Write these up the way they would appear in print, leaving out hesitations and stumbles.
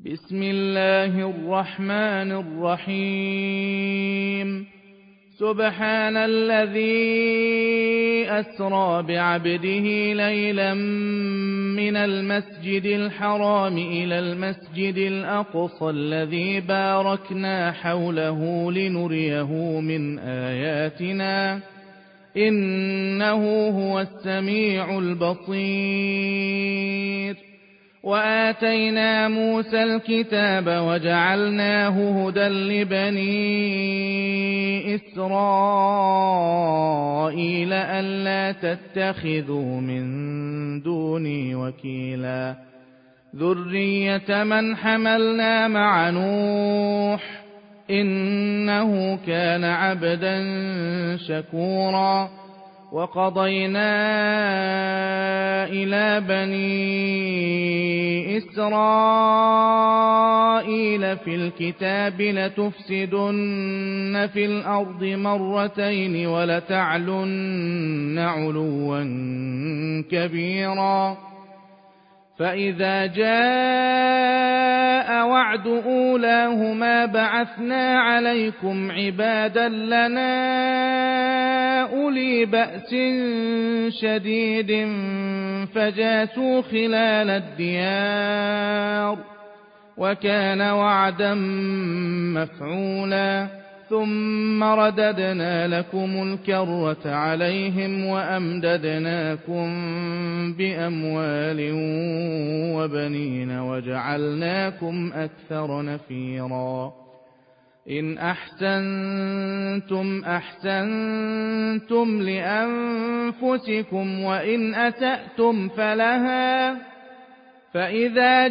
بسم الله الرحمن الرحيم. سبحان الذي أسرى بعبده ليلا من المسجد الحرام إلى المسجد الأقصى الذي باركنا حوله لنريه من آياتنا إنه هو السميع البصير. وآتينا موسى الكتاب وجعلناه هدى لبني إسرائيل ألا تتخذوا من دوني وكيلا ذرية من حملنا مع نوح إنه كان عبدا شكورا. وقضينا إلى بني إسرائيل في الكتاب لتفسدن في الأرض مرتين ولتعلن علوا كبيرا. فإذا جاء وعد أولاهما بعثنا عليكم عبادا لنا أولي بأس شديد فجاسوا خلال الديار وكان وعدا مفعولا. ثم رددنا لكم الكرة عليهم وأمددناكم بأموال وبنين وجعلناكم أكثر نفيرا. إن أحسنتم أحسنتم لأنفسكم وإن أسأتم فلها. فإذا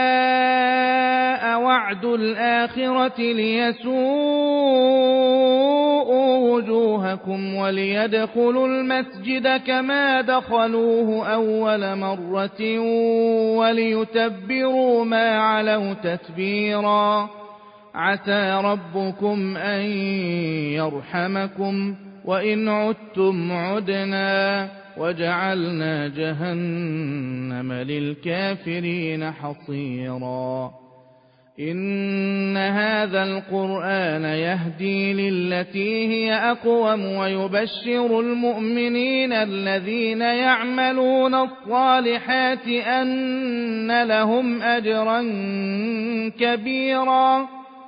جاء وعد الآخرة ليسوءوا وجوهكم وليدخلوا المسجد كما دخلوه أول مرة وليتبروا ما علوا تتبيرا. عسى ربكم أن يرحمكم وإن عدتم عدنا وجعلنا جهنم للكافرين حصيرا. إن هذا القرآن يهدي للتي هي أقوم ويبشر المؤمنين الذين يعملون الصالحات أن لهم أجرا كبيرا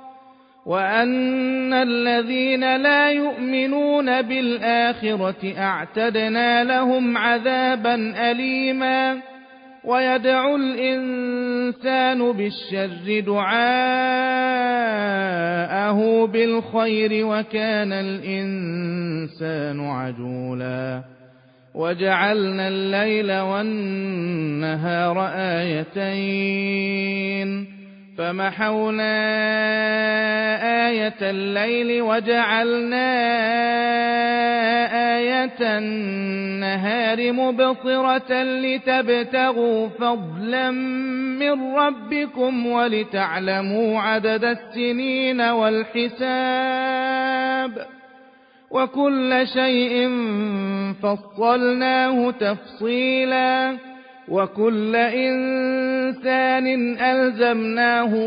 وأن الذين لا يؤمنون بالآخرة أعتدنا لهم عذابا أليما. ويدعو الإنسان بالشر دعاءه بالخير وكان الإنسان عجولا. وجعلنا الليل والنهار آيتين فمحونا آية الليل وجعلنا آية النهار مبصرة لتبتغوا فضلا من ربكم ولتعلموا عدد السنين والحساب وكل شيء فصلناه تفصيلا. وكل إنسان ألزمناه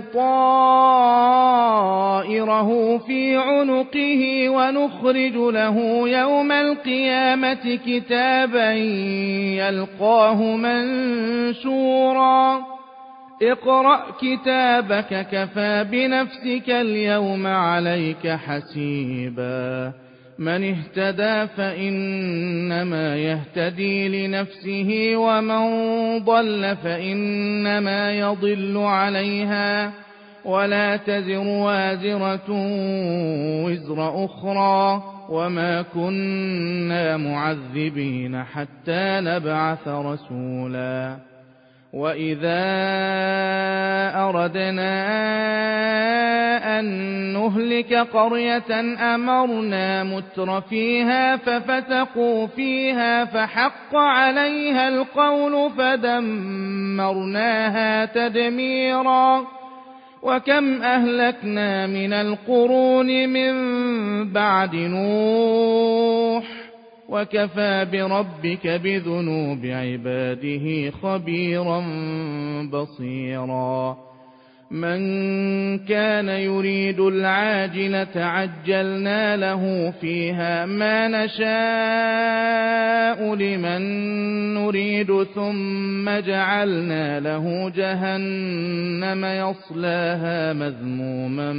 طائره في عنقه ونخرج له يوم القيامة كتابا يلقاه منشورا. اقرأ كتابك كفى بنفسك اليوم عليك حسيبا. من اهتدى فإنما يهتدي لنفسه ومن ضل فإنما يضل عليها ولا تزر وازرة وزر أخرى وما كنا معذبين حتى نبعث رسولا. وإذا أردنا أن نهلك قرية أمرنا متر فيها ففسقوا فيها فحق عليها القول فدمرناها تدميرا. وكم أهلكنا من القرون من بعد نوح وكفى بربك بذنوب عباده خبيرا بصيرا. من كان يريد العاجلة عجلنا له فيها ما نشاء لمن نريد ثم جعلنا له جهنم يصلاها مذموما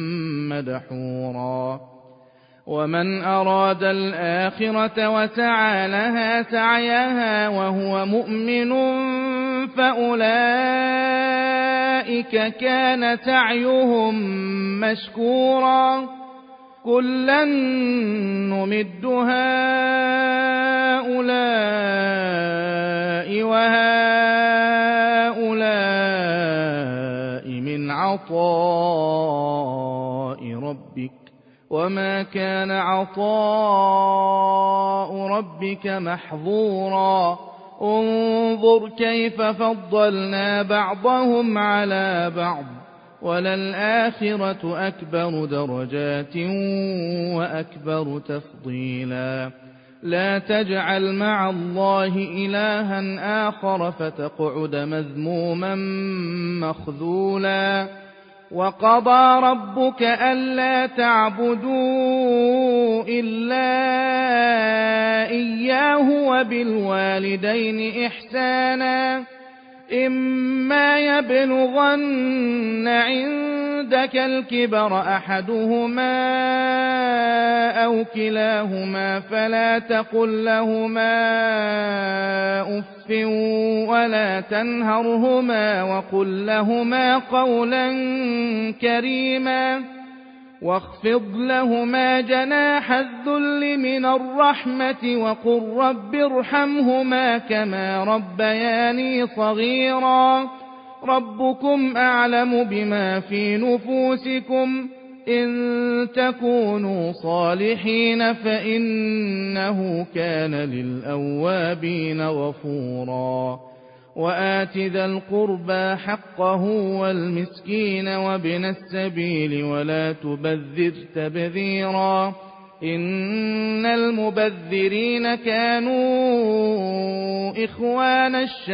مدحورا ومن أراد الآخرة وسعى لها سعيها وهو مؤمن فأولئك كان سعيهم مشكورا كلا نمد هؤلاء وهؤلاء من عطاء ربك وما كان عطاء ربك محظورا انظر كيف فضلنا بعضهم على بعض وللآخرة أكبر درجات وأكبر تفضيلا لا تجعل مع الله إلها آخر فتقعد مذموما مخذولا وقضى ربك ألا تعبدوا إلا إياه وبالوالدين إحسانا إما يبلغن عندك الكبر أحدهما أو كلاهما فلا تقل لهما أف ولا تنهرهما وقل لهما قولا كريما واخفض لهما جناح الذل من الرحمة وقل رب ارحمهما كما ربياني صغيرا ربكم أعلم بما في نفوسكم إن تكونوا صالحين فإنه كان للأوابين غفورا وآت ذا القربى حقه والمسكين وابن السبيل ولا تبذر تبذيرا إن المبذرين كانوا إخوان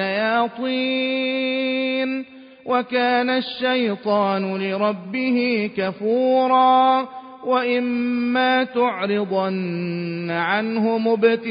الشياطين وكان الشيطان لربه كفورا وإما تعرضن عنهم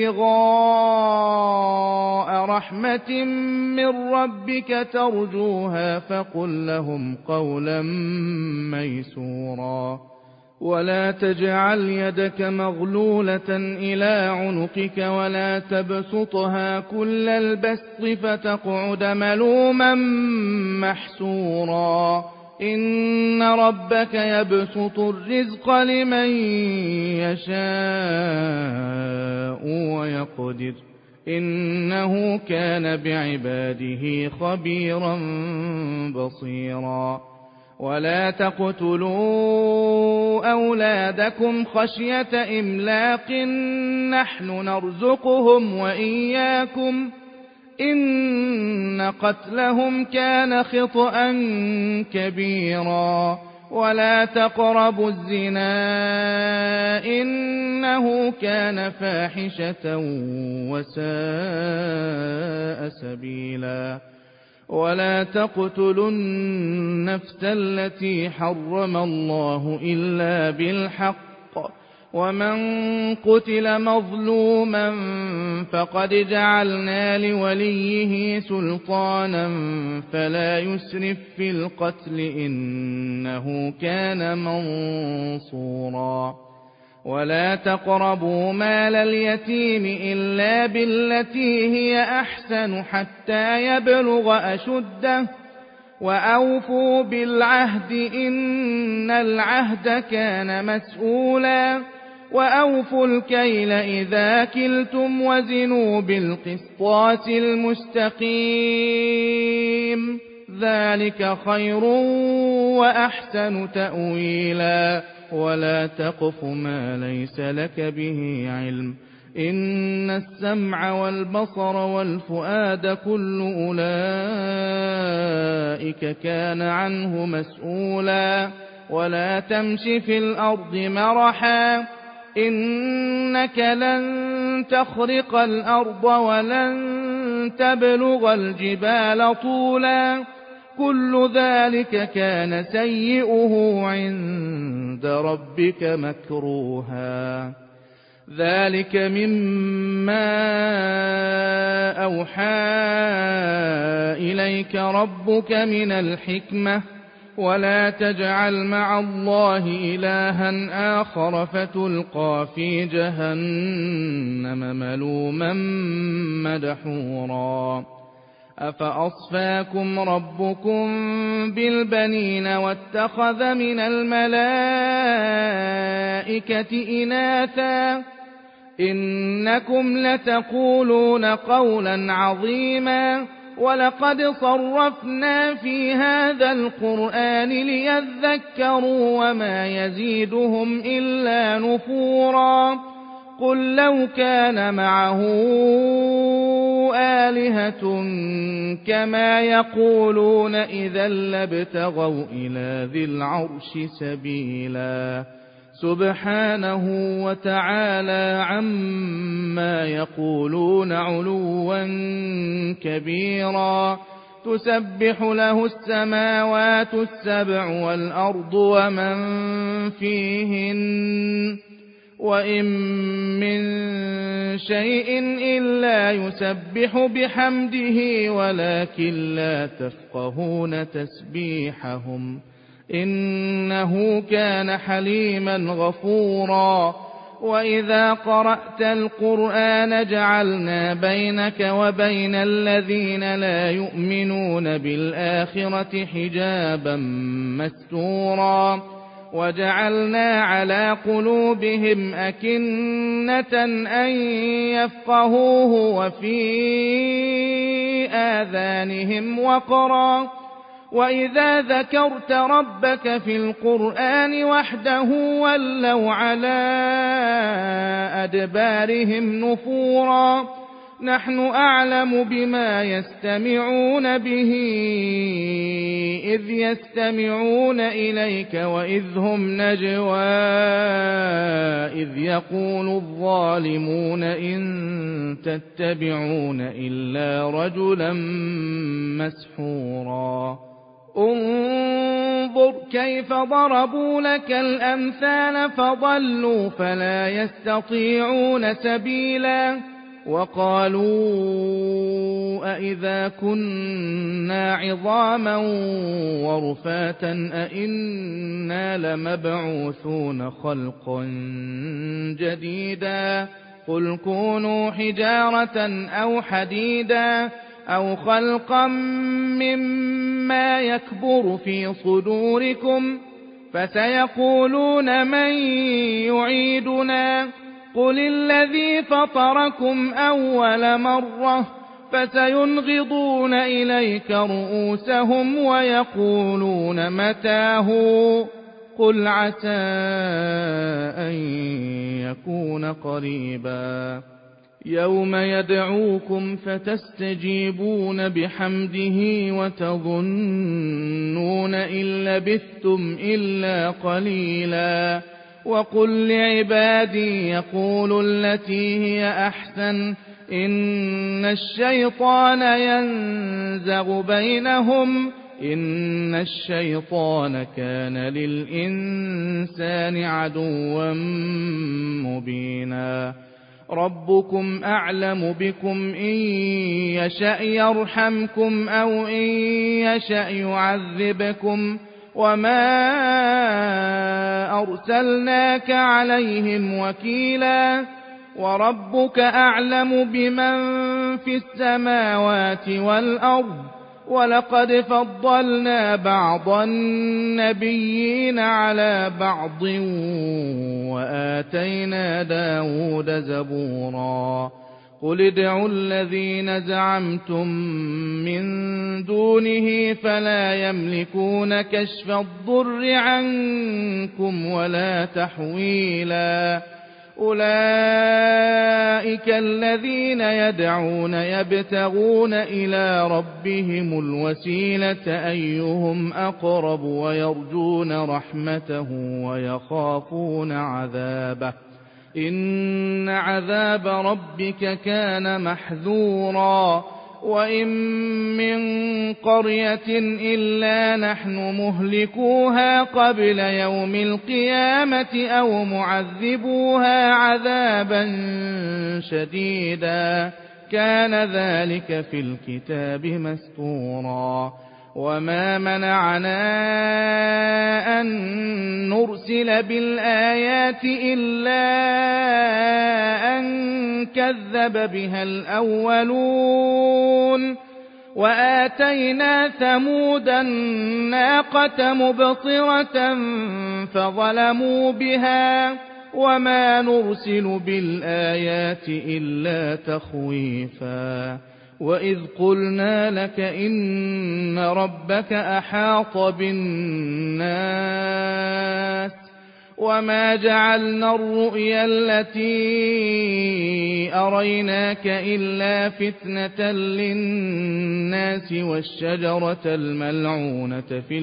ابتغاء رحمة من ربك ترجوها فقل لهم قولا ميسورا ولا تجعل يدك مغلولة إلى عنقك ولا تبسطها كل البسط فتقعد ملوما محسورا إن ربك يبسط الرزق لمن يشاء ويقدر إنه كان بعباده خبيرا بصيرا ولا تقتلوا أولادكم خشية إملاق نحن نرزقهم وإياكم إن قتلهم كان خطأ كبيرا ولا تقربوا الزنا إنه كان فاحشة وساء سبيلا ولا تقتلوا النفس التي حرم الله إلا بالحق ومن قتل مظلوما فقد جعلنا لوليه سلطانا فلا يسرف في القتل إنه كان منصورا ولا تقربوا مال اليتيم إلا بالتي هي أحسن حتى يبلغ أشده وأوفوا بالعهد إن العهد كان مسؤولا وأوفوا الكيل إذا كلتم وزنوا بالقسطاس المستقيم ذلك خير وأحسن تأويلا ولا تقف ما ليس لك به علم إن السمع والبصر والفؤاد كل أولئك كان عنه مسؤولا ولا تمش في الأرض مرحا إنك لن تخرق الأرض ولن تبلغ الجبال طولا كل ذلك كان سيئه عند ربك مكروها. ذلك مما أوحى إليك ربك من الحكمة، ولا تجعل مع الله إلها آخر فتلقى في جهنم ملوما مدحورا. أفأصفاكم ربكم بالبنين واتخذ من الملائكة إناثا إنكم لتقولون قولا عظيما. ولقد صرفنا في هذا القرآن ليذكروا وما يزيدهم إلا نفورا. قل لو كان معه آلهة كما يقولون إذا لابتغوا إلى ذي العرش سبيلا. سبحانه وتعالى عما يقولون علوا كبيرا. تسبح له السماوات السبع والأرض ومن فيهن وإن من شيء إلا يسبح بحمده ولكن لا تفقهون تسبيحهم إنه كان حليما غفورا. وإذا قرأت القرآن جعلنا بينك وبين الذين لا يؤمنون بالآخرة حجابا مستورا. وجعلنا على قلوبهم أكنة أن يفقهوه وفي آذانهم وقرا. وإذا ذكرت ربك في القرآن وحده ولوا على أدبارهم نفورا. نحن أعلم بما يستمعون به إذ يستمعون إليك وإذ هم نجوى إذ يقول الظالمون إن تتبعون إلا رجلا مسحورا. انظر كيف ضربوا لك الأمثال فضلوا فلا يستطيعون سبيلا. وقالوا أئذا كنا عظاما ورفاتا أئنا لمبعوثون خلقا جديدا. قل كونوا حجارة أو حديدا أو خلقا مما يكبر في صدوركم فسيقولون من يعيدنا قل الذي فطركم أول مرة فسينغضون إليك رؤوسهم ويقولون متاه قل عسى أن يكون قريبا. يوم يدعوكم فتستجيبون بحمده وتظنون إن لبثتم إلا قليلا. وقل لعبادي يقولوا التي هي أحسن إن الشيطان ينزغ بينهم إن الشيطان كان للإنسان عدوا مبينا. ربكم أعلم بكم إن يشأ يرحمكم أو إن يشأ يعذبكم وما أرسلناك عليهم وكيلا. وربك أعلم بمن في السماوات والأرض ولقد فضلنا بعض النبيين على بعض وآتينا داود زبورا. قل ادعوا الذين زعمتم من دونه فلا يملكون كشف الضر عنكم ولا تحويلا. أولئك الذين يدعون يبتغون إلى ربهم الوسيلة أيهم أقرب ويرجون رحمته ويخافون عذابه إن عذاب ربك كان محذورا. وإن من قرية إلا نحن مهلكوها قبل يوم القيامة أو معذبوها عذابا شديدا كان ذلك في الكتاب مسطورا وما منعنا أن نرسل بالآيات إلا أن كذب بها الأولون وآتينا ثمود الناقة مبصرة فظلموا بها وما نرسل بالآيات إلا تخويفا وإذ قلنا لك إن ربك أحاط بالناس وما جعلنا الرؤيا التي أريناك إلا فتنة للناس والشجرة الملعونة في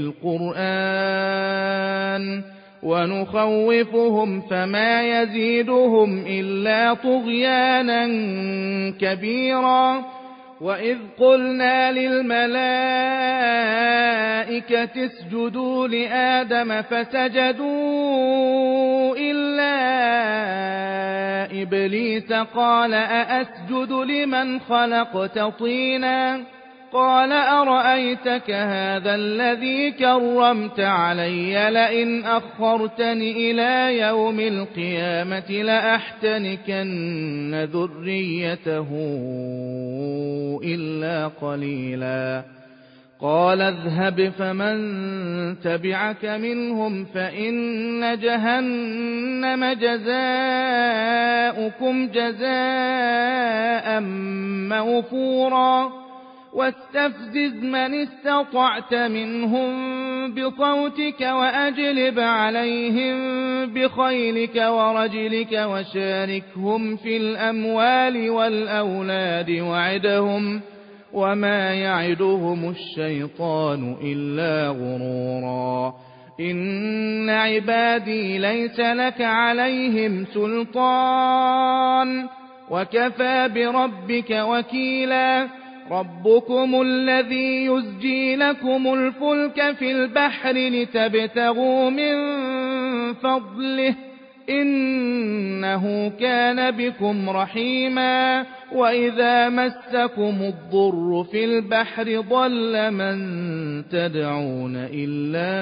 القرآن ونخوفهم فما يزيدهم إلا طغيانا كبيرا وإذ قلنا للملائكة اسجدوا لآدم فسجدوا إلا إبليس قال أأسجد لمن خلقت طينا قال أرأيتك هذا الذي كرمت علي لئن أخرتني إلى يوم القيامة لأحتنكن ذريته إلا قليلا قال اذهب فمن تبعك منهم فإن جهنم جزاؤكم جزاء موفورا واستفزز من استطعت منهم بصوتك وأجلب عليهم بخيلك ورجلك وشاركهم في الأموال والأولاد وعدهم وما يعدهم الشيطان إلا غرورا إن عبادي ليس لك عليهم سلطان وكفى بربك وكيلا ربكم الذي يزجي لكم الفلك في البحر لتبتغوا من فضله إنه كان بكم رحيما وإذا مسكم الضر في البحر ضل من تدعون إلا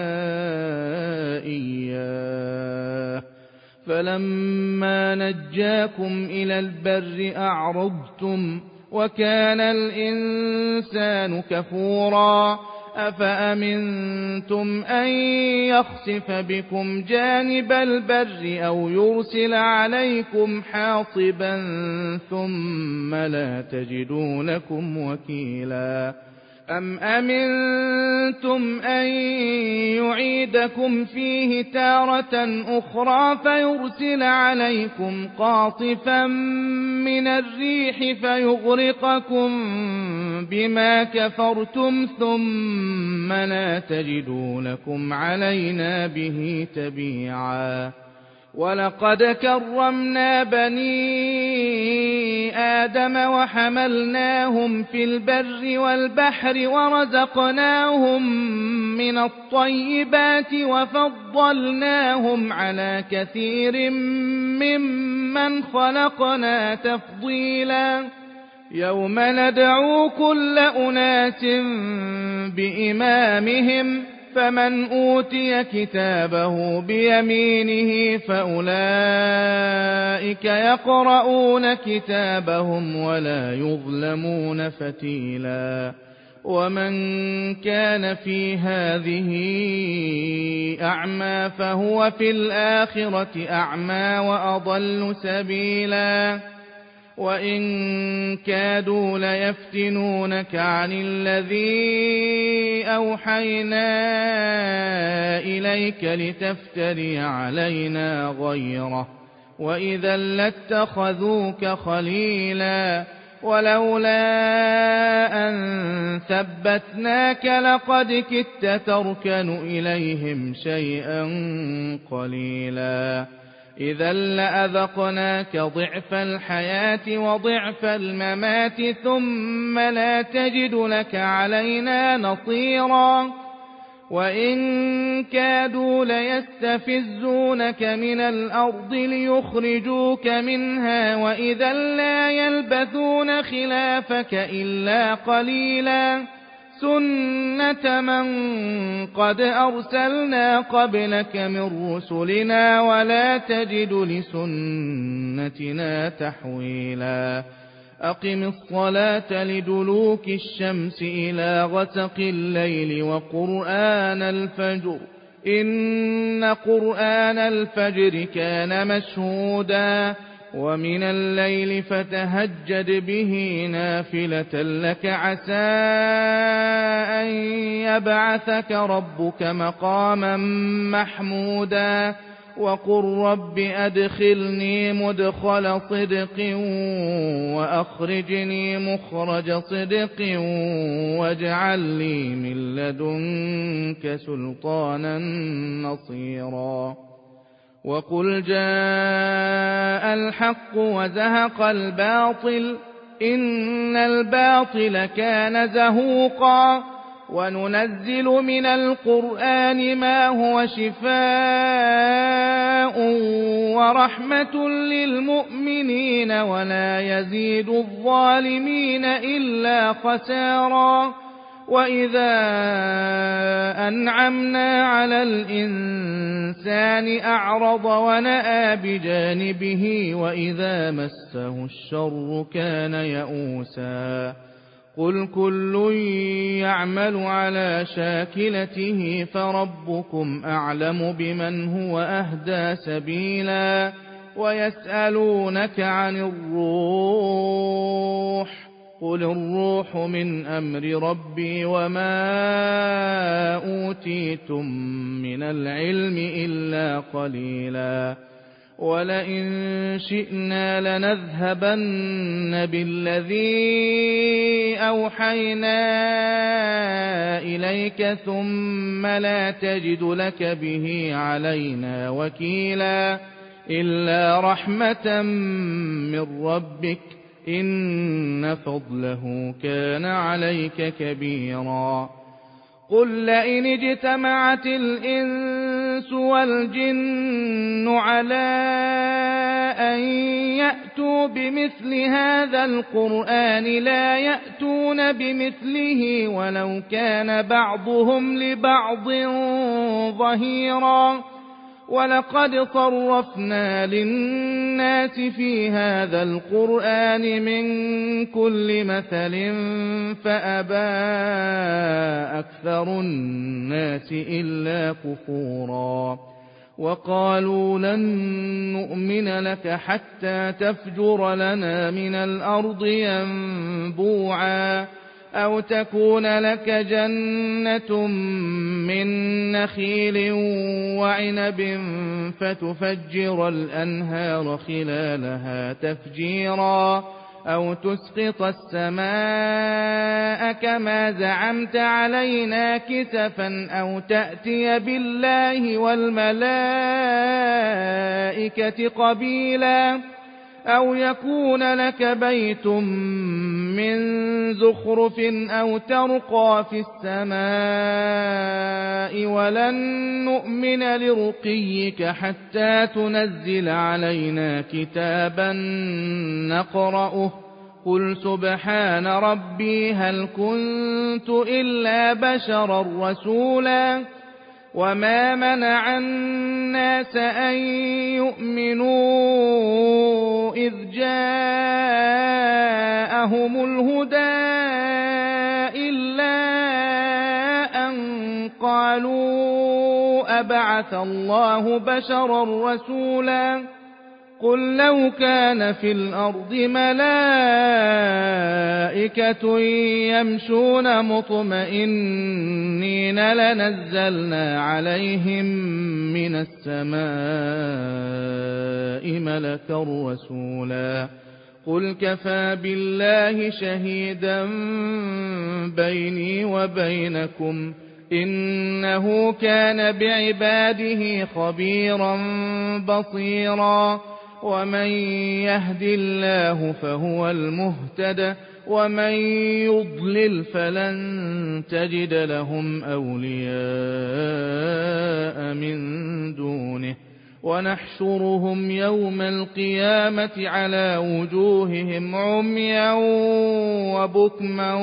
إياه فلما نجاكم إلى البر أعرضتم وكان الإنسان كفورا أفأمنتم أن يخسف بكم جانب البر أو يرسل عليكم حاصبا ثم لا تجدوا لكم وكيلا أم أمنتم أن يعيدكم فيه تارة أخرى فيرسل عليكم قاصفا من الريح فيغرقكم بما كفرتم ثم لا تجدوا لكم علينا به تبيعا ولقد كرمنا بني آدم وحملناهم في البر والبحر ورزقناهم من الطيبات وفضلناهم على كثير ممن خلقنا تفضيلا يوم ندعو كل أناس بإمامهم فمن أوتي كتابه بيمينه فأولئك يقرؤون كتابهم ولا يظلمون فتيلا ومن كان في هذه أعمى فهو في الآخرة أعمى وأضل سبيلا وإن كادوا ليفتنونك عن الذي أوحينا إليك لتفتري علينا غيره وإذا لاتخذوك خليلا ولولا أن ثبتناك لقد كدت تركن إليهم شيئا قليلا إذا لأذقناك ضعف الحياة وضعف الممات ثم لا تجد لك علينا نصيرا وإن كادوا ليستفزونك من الأرض ليخرجوك منها وإذا لا يلبثون خلافك إلا قليلا سنة من قد أرسلنا قبلك من رسلنا ولا تجد لسنتنا تحويلا أقم الصلاة لدلوك الشمس إلى غسق الليل وقرآن الفجر إن قرآن الفجر كان مشهودا ومن الليل فتهجد به نافلة لك عسى أن يبعثك ربك مقاما محمودا وقل رب أدخلني مدخل صدق وأخرجني مخرج صدق واجعل لي من لدنك سلطانا نصيرا وقل جاء الحق وزهق الباطل إن الباطل كان زهوقا وننزل من القرآن ما هو شفاء ورحمة للمؤمنين ولا يزيد الظالمين إلا خسارا وإذا أنعمنا على الإنسان أعرض ونأى بجانبه وإذا مسه الشر كان يئوسا قل كل يعمل على شاكلته فربكم أعلم بمن هو أهدى سبيلا ويسألونك عن الروح قل الروح من أمر ربي وما أوتيتم من العلم إلا قليلا ولئن شئنا لنذهبن بالذي أوحينا إليك ثم لا تجد لك به علينا وكيلا إلا رحمة من ربك إن فضله كان عليك كبيرا قل لئن اجتمعت الإنس والجن على أن يأتوا بمثل هذا القرآن لا يأتون بمثله ولو كان بعضهم لبعض ظهيرا ولقد صرفنا للناس في هذا القرآن من كل مثل فأبى أكثر الناس إلا كفورا وقالوا لن نؤمن لك حتى تفجر لنا من الأرض ينبوعا أو تكون لك جنة من نخيل وعنب فتفجر الأنهار خلالها تفجيرا أو تسقط السماء كما زعمت علينا كسفا أو تأتي بالله والملائكة قبيلا أو يكون لك بيت من زخرف أو ترقى في السماء ولن نؤمن لرقيك حتى تنزل علينا كتابا نقرأه قل سبحان ربي هل كنت إلا بشرا رسولا وما منع الناس أن يؤمنوا إذ جاءهم الهدى إلا أن قالوا أبعث الله بشرا رسولا قل لو كان في الأرض ملائكة يمشون مطمئنين لنزلنا عليهم من السماء ملكا رسولا قل كفى بالله شهيدا بيني وبينكم إنه كان بعباده خبيرا بصيرا ومن يهد الله فهو المهتد ومن يضلل فلن تجد لهم أولياء من دونه ونحشرهم يوم القيامة على وجوههم عميا وبكما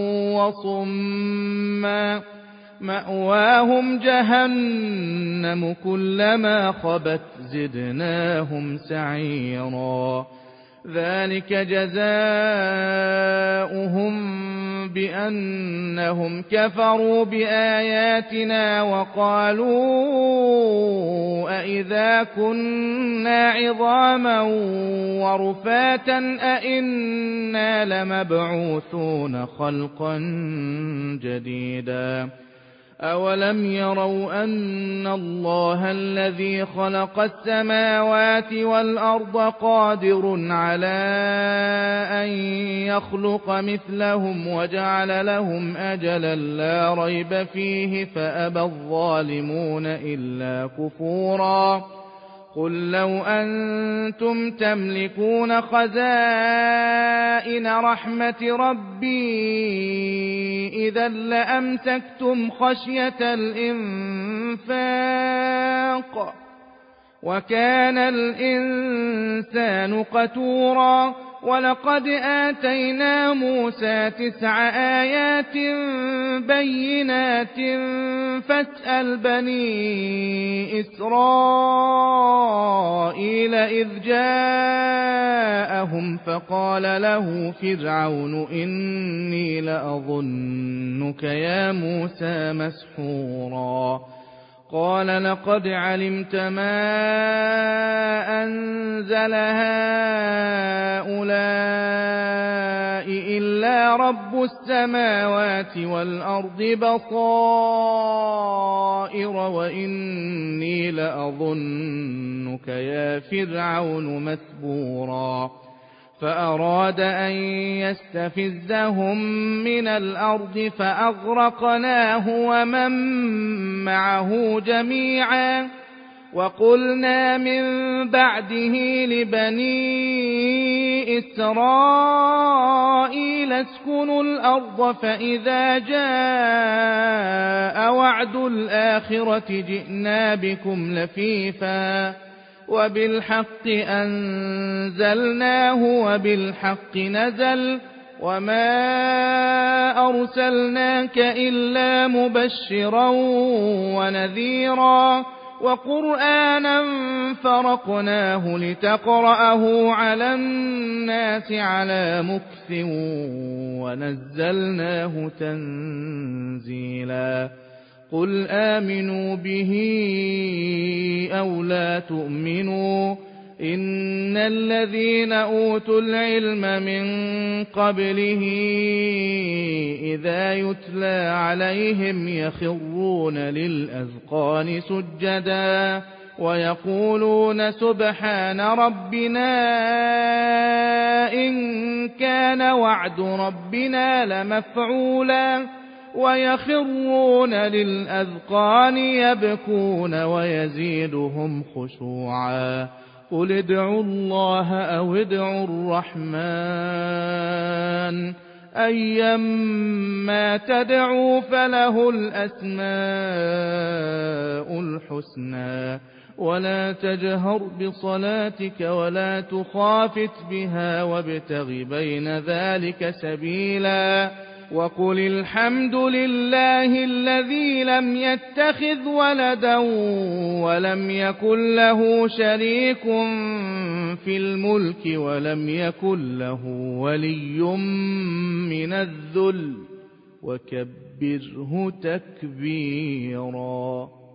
وصما مأواهم جهنم كلما خبت زدناهم سعيرا ذلك جزاؤهم بأنهم كفروا بآياتنا وقالوا أئذا كنا عظاما ورفاتا أئنا لمبعوثون خلقا جديدا أولم يروا أن الله الذي خلق السماوات والأرض قادر على أن يخلق مثلهم وجعل لهم أجلا لا ريب فيه فأبى الظالمون إلا كفورا قل لو أنتم تملكون خزائن رحمة ربي إذا لأمسكتم خشية الإنفاق وكان الإنسان قتورا ولقد آتينا موسى 9 آيات بينات فاسأل بني إسرائيل إذ جاءهم فقال له فرعون إني لأظنك يا موسى مسحورا قال لقد علمت ما أنزل هؤلاء إلا رب السماوات والأرض بصائر وإني لأظنك يا فرعون مثبورا فأراد أن يستفزهم من الأرض فأغرقناه ومن معه جميعا وقلنا من بعده لبني إسرائيل اسكنوا الأرض فإذا جاء وعد الآخرة جئنا بكم لفيفا وبالحق أنزلناه وبالحق نزل وما أرسلناك إلا مبشرا ونذيرا وقرآنا فرقناه لتقرأه على الناس على مكث ونزلناه تنزيلا قل آمنوا به أو لا تؤمنوا إن الذين أوتوا العلم من قبله إذا يتلى عليهم يخرون للأذقان سجدا ويقولون سبحان ربنا إن كان وعد ربنا لمفعولا ويخرون للأذقان يبكون ويزيدهم خشوعا قل ادعوا الله أو ادعوا الرحمن أيما تدعوا فله الأسماء الحسنى ولا تجهر بصلاتك ولا تخافت بها وابتغ بين ذلك سبيلا وقل الحمد لله الذي لم يتخذ ولدا ولم يكن له شريك في الملك ولم يكن له ولي من الذل وكبره تكبيرا.